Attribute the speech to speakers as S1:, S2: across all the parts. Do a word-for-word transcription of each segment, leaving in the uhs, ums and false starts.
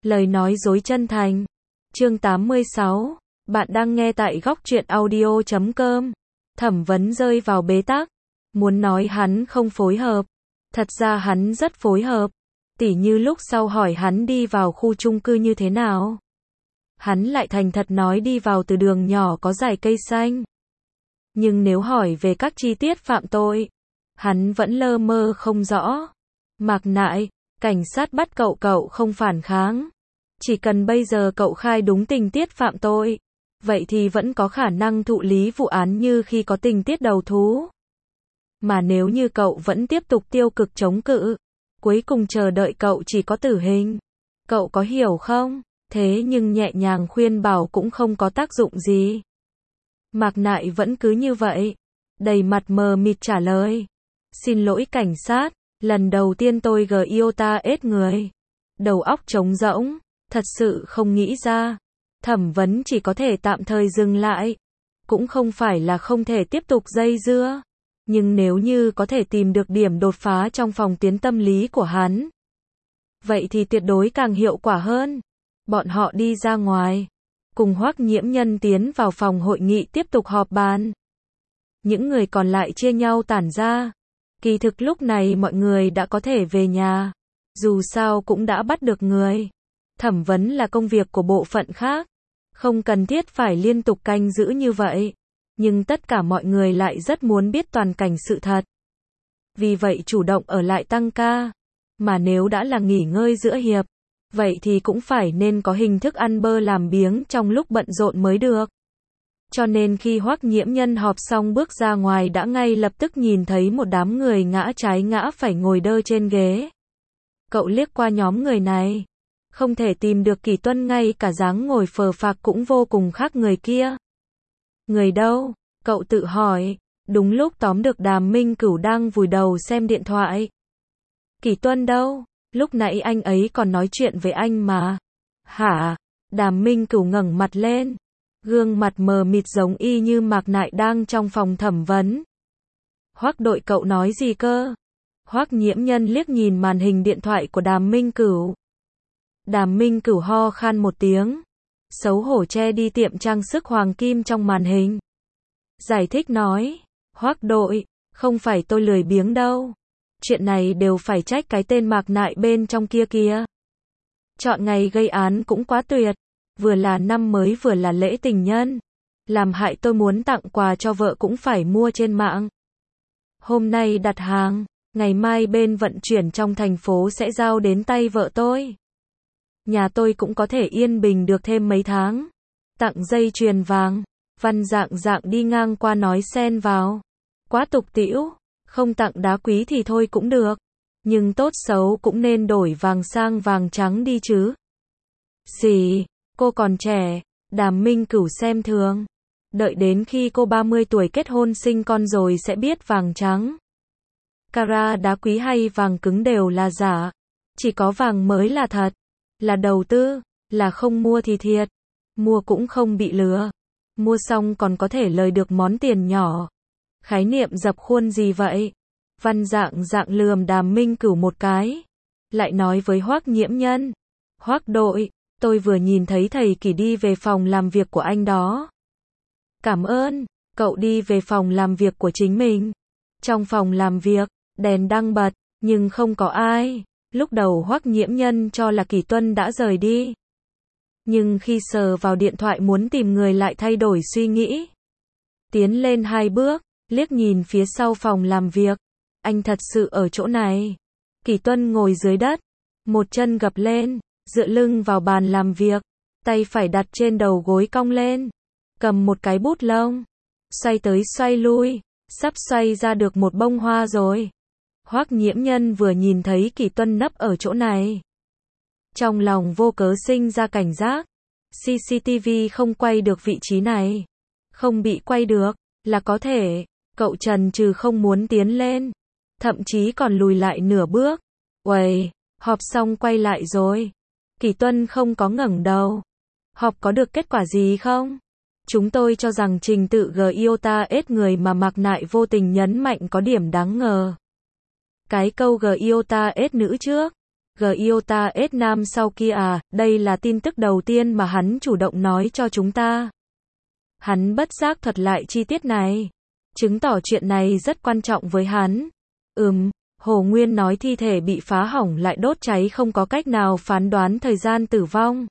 S1: Lời nói dối chân thành. Chương tám mươi sáu. Bạn đang nghe tại góc truyện audio chấm com. Thẩm vấn rơi vào bế tắc. Muốn nói hắn không phối hợp. Thật ra hắn rất phối hợp. Tỉ như lúc sau hỏi hắn đi vào khu chung cư như thế nào. Hắn lại thành thật nói đi vào từ đường nhỏ có dải cây xanh. Nhưng nếu hỏi về các chi tiết phạm tội, hắn vẫn lơ mơ không rõ. Mạc Nại, cảnh sát bắt cậu cậu không phản kháng. Chỉ cần bây giờ cậu khai đúng tình tiết phạm tội, vậy thì vẫn có khả năng thụ lý vụ án như khi có tình tiết đầu thú. Mà nếu như cậu vẫn tiếp tục tiêu cực chống cự, cuối cùng chờ đợi cậu chỉ có tử hình. Cậu có hiểu không? Thế nhưng nhẹ nhàng khuyên bảo cũng không có tác dụng gì. Mạc Nại vẫn cứ như vậy, đầy mặt mờ mịt trả lời. Xin lỗi cảnh sát, lần đầu tiên tôi gờ yêu ta ết người. Đầu óc trống rỗng, thật sự không nghĩ ra. Thẩm vấn chỉ có thể tạm thời dừng lại. Cũng không phải là không thể tiếp tục dây dưa. Nhưng nếu như có thể tìm được điểm đột phá trong phòng tuyến tâm lý của hắn, vậy thì tuyệt đối càng hiệu quả hơn. Bọn họ đi ra ngoài, cùng Hoắc Nhiễm Nhân tiến vào phòng hội nghị tiếp tục họp bàn. Những người còn lại chia nhau tản ra. Kỳ thực lúc này mọi người đã có thể về nhà. Dù sao cũng đã bắt được người. Thẩm vấn là công việc của bộ phận khác. Không cần thiết phải liên tục canh giữ như vậy. Nhưng tất cả mọi người lại rất muốn biết toàn cảnh sự thật. Vì vậy chủ động ở lại tăng ca. Mà nếu đã là nghỉ ngơi giữa hiệp, vậy thì cũng phải nên có hình thức ăn bơ làm biếng trong lúc bận rộn mới được. Cho nên khi Hoắc Nhiễm Nhân họp xong bước ra ngoài đã ngay lập tức nhìn thấy một đám người ngã trái ngã phải ngồi đơ trên ghế. Cậu liếc qua nhóm người này, không thể tìm được Kỳ Tuân, ngay cả dáng ngồi phờ phạc cũng vô cùng khác người kia. Người đâu? Cậu tự hỏi. Đúng lúc tóm được Đàm Minh Cửu đang vùi đầu xem điện thoại. Kỳ Tuân đâu? Lúc nãy anh ấy còn nói chuyện với anh mà. Hả? Đàm Minh Cửu ngẩng mặt lên. Gương mặt mờ mịt giống y như Mạc Nại đang trong phòng thẩm vấn. Hoắc đội, cậu nói gì cơ? Hoắc Nhiễm Nhân liếc nhìn màn hình điện thoại của Đàm Minh Cửu. Đàm Minh Cửu ho khan một tiếng, xấu hổ che đi tiệm trang sức hoàng kim trong màn hình. Giải thích nói, Hoắc đội, không phải tôi lười biếng đâu. Chuyện này đều phải trách cái tên Mạc Nại bên trong kia kìa. Chọn ngày gây án cũng quá tuyệt. Vừa là năm mới vừa là lễ tình nhân. Làm hại tôi muốn tặng quà cho vợ cũng phải mua trên mạng. Hôm nay đặt hàng, ngày mai bên vận chuyển trong thành phố sẽ giao đến tay vợ tôi. Nhà tôi cũng có thể yên bình được thêm mấy tháng. Tặng dây chuyền vàng. Văn Dạng Dạng đi ngang qua nói xen vào. Quá tục tĩu. Không tặng đá quý thì thôi cũng được. Nhưng tốt xấu cũng nên đổi vàng sang vàng trắng đi chứ. Xì, cô còn trẻ. Đàm Minh Cửu xem thường. Đợi đến khi cô ba mươi tuổi kết hôn sinh con rồi sẽ biết vàng trắng. Carat đá quý hay vàng cứng đều là giả. Chỉ có vàng mới là thật. Là đầu tư. Là không mua thì thiệt. Mua cũng không bị lừa. Mua xong còn có thể lời được món tiền nhỏ. Khái niệm dập khuôn gì vậy? Văn Dạng Dạng lườm Đàm Minh Cửu một cái. Lại nói với Hoắc Nhiễm Nhân. Hoắc đội, tôi vừa nhìn thấy thầy Kỳ đi về phòng làm việc của anh đó. Cảm ơn. Cậu đi về phòng làm việc của chính mình. Trong phòng làm việc, đèn đang bật, nhưng không có ai. Lúc đầu Hoắc Nhiễm Nhân cho là Kỳ Tuân đã rời đi. Nhưng khi sờ vào điện thoại muốn tìm người lại thay đổi suy nghĩ. Tiến lên hai bước, liếc nhìn phía sau phòng làm việc. Anh thật sự ở chỗ này. Kỳ Tuân ngồi dưới đất, một chân gập lên, dựa lưng vào bàn làm việc, tay phải đặt trên đầu gối cong lên, cầm một cái bút lông, xoay tới xoay lui, sắp xoay ra được một bông hoa rồi. Hoắc Nhiễm Nhân vừa nhìn thấy Kỳ Tuân nấp ở chỗ này, trong lòng vô cớ sinh ra cảnh giác. xê xê tê vê không quay được vị trí này. Không bị quay được, là có thể. Cậu chần chừ không muốn tiến lên. Thậm chí còn lùi lại nửa bước. Uầy, họp xong quay lại rồi. Kỳ Tuân không có ngẩng đầu. Họp có được kết quả gì không? Chúng tôi cho rằng trình tự gờ yêu ta ết người mà Mạc Nại vô tình nhấn mạnh có điểm đáng ngờ. Cái câu gờ yêu ta ết nữ trước. Giota S Nam sau kia à, đây là tin tức đầu tiên mà hắn chủ động nói cho chúng ta. Hắn bất giác thuật lại chi tiết này, chứng tỏ chuyện này rất quan trọng với hắn. Ừm, Hồ Nguyên nói thi thể bị phá hỏng lại đốt cháy không có cách nào phán đoán thời gian tử vong.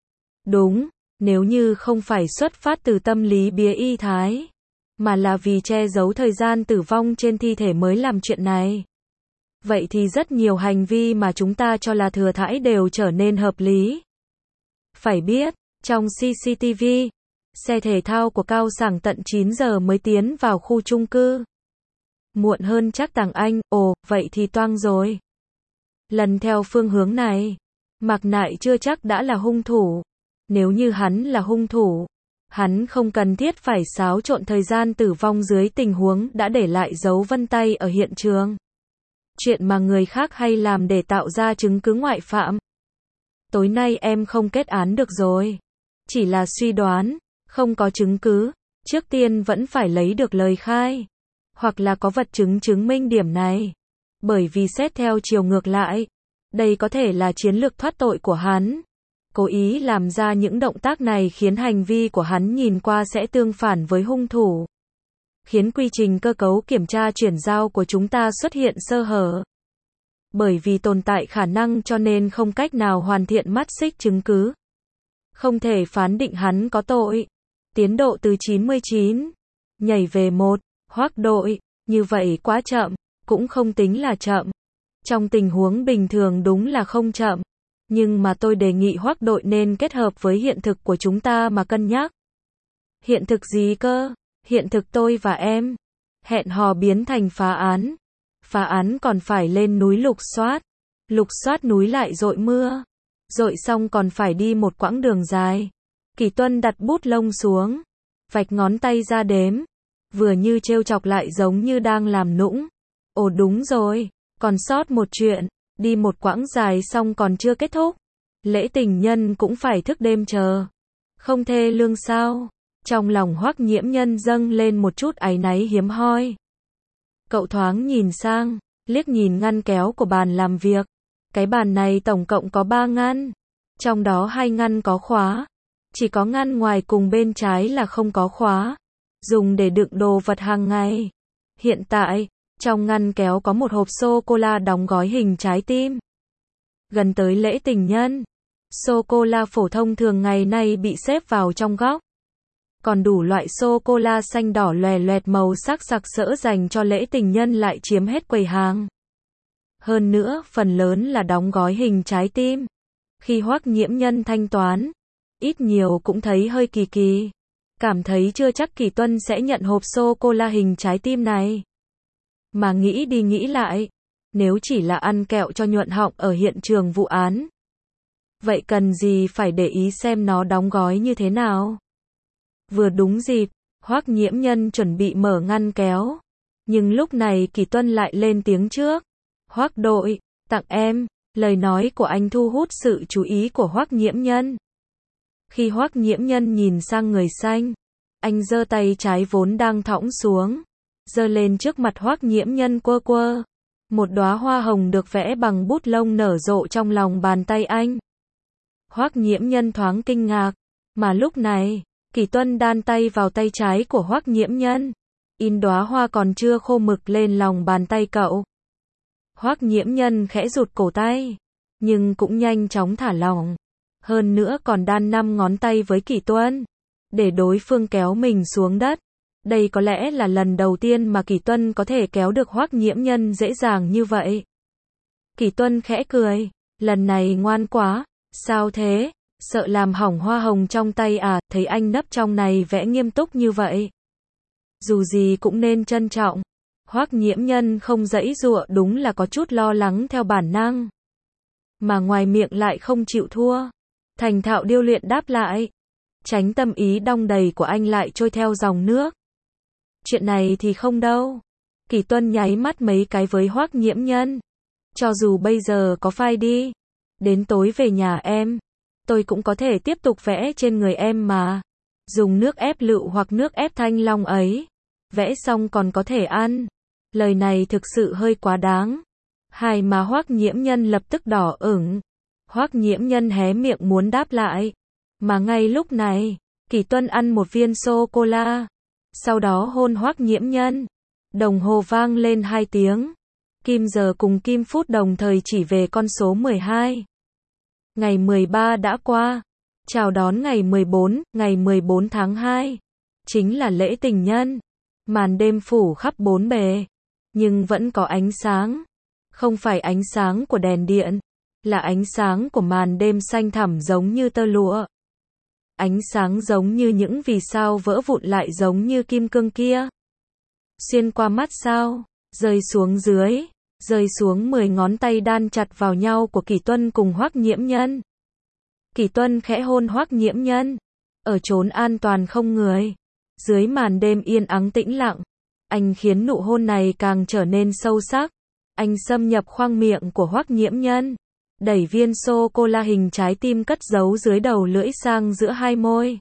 S1: Đúng, nếu như không phải xuất phát từ tâm lý bía y thái, mà là vì che giấu thời gian tử vong trên thi thể mới làm chuyện này. Vậy thì rất nhiều hành vi mà chúng ta cho là thừa thãi đều trở nên hợp lý. Phải biết, trong xê xê tê vê, xe thể thao của Cao Sảng tận chín giờ mới tiến vào khu chung cư. Muộn hơn chắc Tàng Anh, ồ, vậy thì toang rồi. Lần theo phương hướng này, Mạc Nại chưa chắc đã là hung thủ. Nếu như hắn là hung thủ, hắn không cần thiết phải xáo trộn thời gian tử vong dưới tình huống đã để lại dấu vân tay ở hiện trường. Chuyện mà người khác hay làm để tạo ra chứng cứ ngoại phạm. Tối nay em không kết án được rồi. Chỉ là suy đoán, không có chứng cứ, trước tiên vẫn phải lấy được lời khai. Hoặc là có vật chứng chứng minh điểm này. Bởi vì xét theo chiều ngược lại, đây có thể là chiến lược thoát tội của hắn. Cố ý làm ra những động tác này khiến hành vi của hắn nhìn qua sẽ tương phản với hung thủ. Khiến quy trình cơ cấu kiểm tra chuyển giao của chúng ta xuất hiện sơ hở. Bởi vì tồn tại khả năng cho nên không cách nào hoàn thiện mắt xích chứng cứ. Không thể phán định hắn có tội. Tiến độ từ chín mươi chín, nhảy về một, Hoắc đội, như vậy quá chậm, cũng không tính là chậm. Trong tình huống bình thường đúng là không chậm. Nhưng mà tôi đề nghị Hoắc đội nên kết hợp với hiện thực của chúng ta mà cân nhắc. Hiện thực gì cơ? Hiện thực tôi và em. Hẹn hò biến thành phá án. Phá án còn phải lên núi lục soát. Lục soát núi lại dội mưa. Dội xong còn phải đi một quãng đường dài. Kỳ Tuân đặt bút lông xuống. Vạch ngón tay ra đếm. Vừa như trêu chọc lại giống như đang làm nũng. Ồ đúng rồi. Còn sót một chuyện. Đi một quãng dài xong còn chưa kết thúc. Lễ tình nhân cũng phải thức đêm chờ. Không thê lương sao? Trong lòng Hoắc Nhiễm Nhân dâng lên một chút áy náy hiếm hoi. Cậu thoáng nhìn sang, liếc nhìn ngăn kéo của bàn làm việc. Cái bàn này tổng cộng có ba ngăn. Trong đó hai ngăn có khóa. Chỉ có ngăn ngoài cùng bên trái là không có khóa. Dùng để đựng đồ vật hàng ngày. Hiện tại, trong ngăn kéo có một hộp sô-cô-la đóng gói hình trái tim. Gần tới lễ tình nhân, sô-cô-la phổ thông thường ngày nay bị xếp vào trong góc. Còn đủ loại sô-cô-la xanh đỏ loè loẹt màu sắc sặc sỡ dành cho lễ tình nhân lại chiếm hết quầy hàng. Hơn nữa, phần lớn là đóng gói hình trái tim. Khi Hoắc Nhiễm Nhân thanh toán, ít nhiều cũng thấy hơi kỳ kỳ. Cảm thấy chưa chắc Kỳ Tuân sẽ nhận hộp sô-cô-la hình trái tim này. Mà nghĩ đi nghĩ lại, nếu chỉ là ăn kẹo cho nhuận họng ở hiện trường vụ án, vậy cần gì phải để ý xem nó đóng gói như thế nào. Vừa đúng dịp, Hoắc Nhiễm Nhân chuẩn bị mở ngăn kéo. Nhưng lúc này Kỳ Tuân lại lên tiếng trước. Hoắc đội, tặng em. Lời nói của anh thu hút sự chú ý của Hoắc Nhiễm Nhân. Khi Hoắc Nhiễm Nhân nhìn sang người xanh, anh giơ tay trái vốn đang thõng xuống, giơ lên trước mặt Hoắc Nhiễm Nhân quơ quơ. Một đóa hoa hồng được vẽ bằng bút lông nở rộ trong lòng bàn tay anh. Hoắc Nhiễm Nhân thoáng kinh ngạc, mà lúc này, Kỳ Tuân đan tay vào tay trái của Hoắc Nhiễm Nhân, in đóa hoa còn chưa khô mực lên lòng bàn tay cậu. Hoắc Nhiễm Nhân khẽ rụt cổ tay, nhưng cũng nhanh chóng thả lỏng. Hơn nữa còn đan năm ngón tay với Kỳ Tuân, để đối phương kéo mình xuống đất. Đây có lẽ là lần đầu tiên mà Kỳ Tuân có thể kéo được Hoắc Nhiễm Nhân dễ dàng như vậy. Kỳ Tuân khẽ cười, lần này ngoan quá, sao thế, sợ làm hỏng hoa hồng trong tay à, thấy anh nấp trong này vẽ nghiêm túc như vậy. Dù gì cũng nên trân trọng. Hoắc Nhiễm Nhân không giãy giụa đúng là có chút lo lắng theo bản năng. Mà ngoài miệng lại không chịu thua. Thành thạo điêu luyện đáp lại. Tránh tâm ý đong đầy của anh lại trôi theo dòng nước. Chuyện này thì không đâu. Kỳ Tuân nháy mắt mấy cái với Hoắc Nhiễm Nhân. Cho dù bây giờ có phai đi, đến tối về nhà em, tôi cũng có thể tiếp tục vẽ trên người em mà. Dùng nước ép lựu hoặc nước ép thanh long ấy. Vẽ xong còn có thể ăn. Lời này thực sự hơi quá đáng. Hai má Hoắc Nhiễm Nhân lập tức đỏ ửng. Hoắc Nhiễm Nhân hé miệng muốn đáp lại. Mà ngay lúc này, Kỷ Tuân ăn một viên sô-cô-la. Sau đó hôn Hoắc Nhiễm Nhân. Đồng hồ vang lên hai tiếng. Kim giờ cùng kim phút đồng thời chỉ về con số mười hai. Ngày mười ba đã qua. Chào đón ngày mười bốn, ngày mười bốn tháng hai. Chính là lễ tình nhân. Màn đêm phủ khắp bốn bề. Nhưng vẫn có ánh sáng. Không phải ánh sáng của đèn điện. Là ánh sáng của màn đêm xanh thẳm giống như tơ lụa. Ánh sáng giống như những vì sao vỡ vụn lại giống như kim cương kia. Xuyên qua mắt sao, rơi xuống dưới, rơi xuống mười ngón tay đan chặt vào nhau của Kỷ Tuân cùng Hoắc Nhiễm Nhân. Kỷ Tuân khẽ hôn Hoắc Nhiễm Nhân, ở chốn an toàn không người, dưới màn đêm yên ắng tĩnh lặng, anh khiến nụ hôn này càng trở nên sâu sắc. Anh xâm nhập khoang miệng của Hoắc Nhiễm Nhân, đẩy viên sô-cô-la hình trái tim cất giấu dưới đầu lưỡi sang giữa hai môi.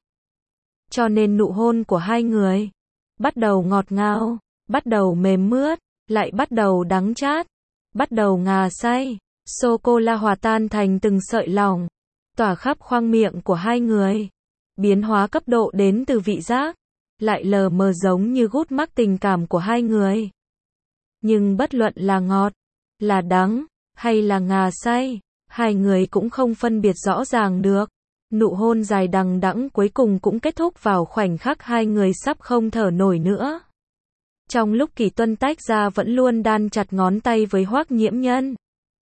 S1: Cho nên nụ hôn của hai người bắt đầu ngọt ngào, bắt đầu mềm mướt, lại bắt đầu đắng chát, bắt đầu ngà say. Sô-cô-la hòa tan thành từng sợi lỏng, tỏa khắp khoang miệng của hai người. Biến hóa cấp độ đến từ vị giác, lại lờ mờ giống như gút mắc tình cảm của hai người. Nhưng bất luận là ngọt, là đắng, hay là ngà say, hai người cũng không phân biệt rõ ràng được. Nụ hôn dài đằng đẵng cuối cùng cũng kết thúc vào khoảnh khắc hai người sắp không thở nổi nữa. Trong lúc Kỷ Tuân tách ra vẫn luôn đan chặt ngón tay với Hoắc Nhiễm Nhân.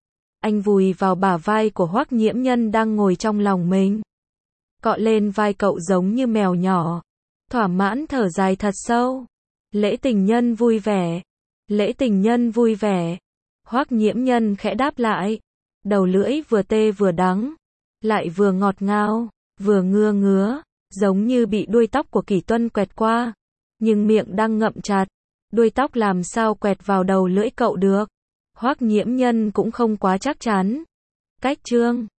S1: Anh vùi vào bả vai của Hoắc Nhiễm Nhân đang ngồi trong lòng mình. Cọ lên vai cậu giống như mèo nhỏ. Thỏa mãn thở dài thật sâu. Lễ tình nhân vui vẻ. Lễ tình nhân vui vẻ. Hoắc Nhiễm Nhân khẽ đáp lại. Đầu lưỡi vừa tê vừa đắng. Lại vừa ngọt ngào, vừa ngưa ngứa. Giống như bị đuôi tóc của Kỷ Tuân quẹt qua. Nhưng miệng đang ngậm chặt. Đuôi tóc làm sao quẹt vào đầu lưỡi cậu được. Hoắc Nhiễm Nhân cũng không quá chắc chắn. Cách chương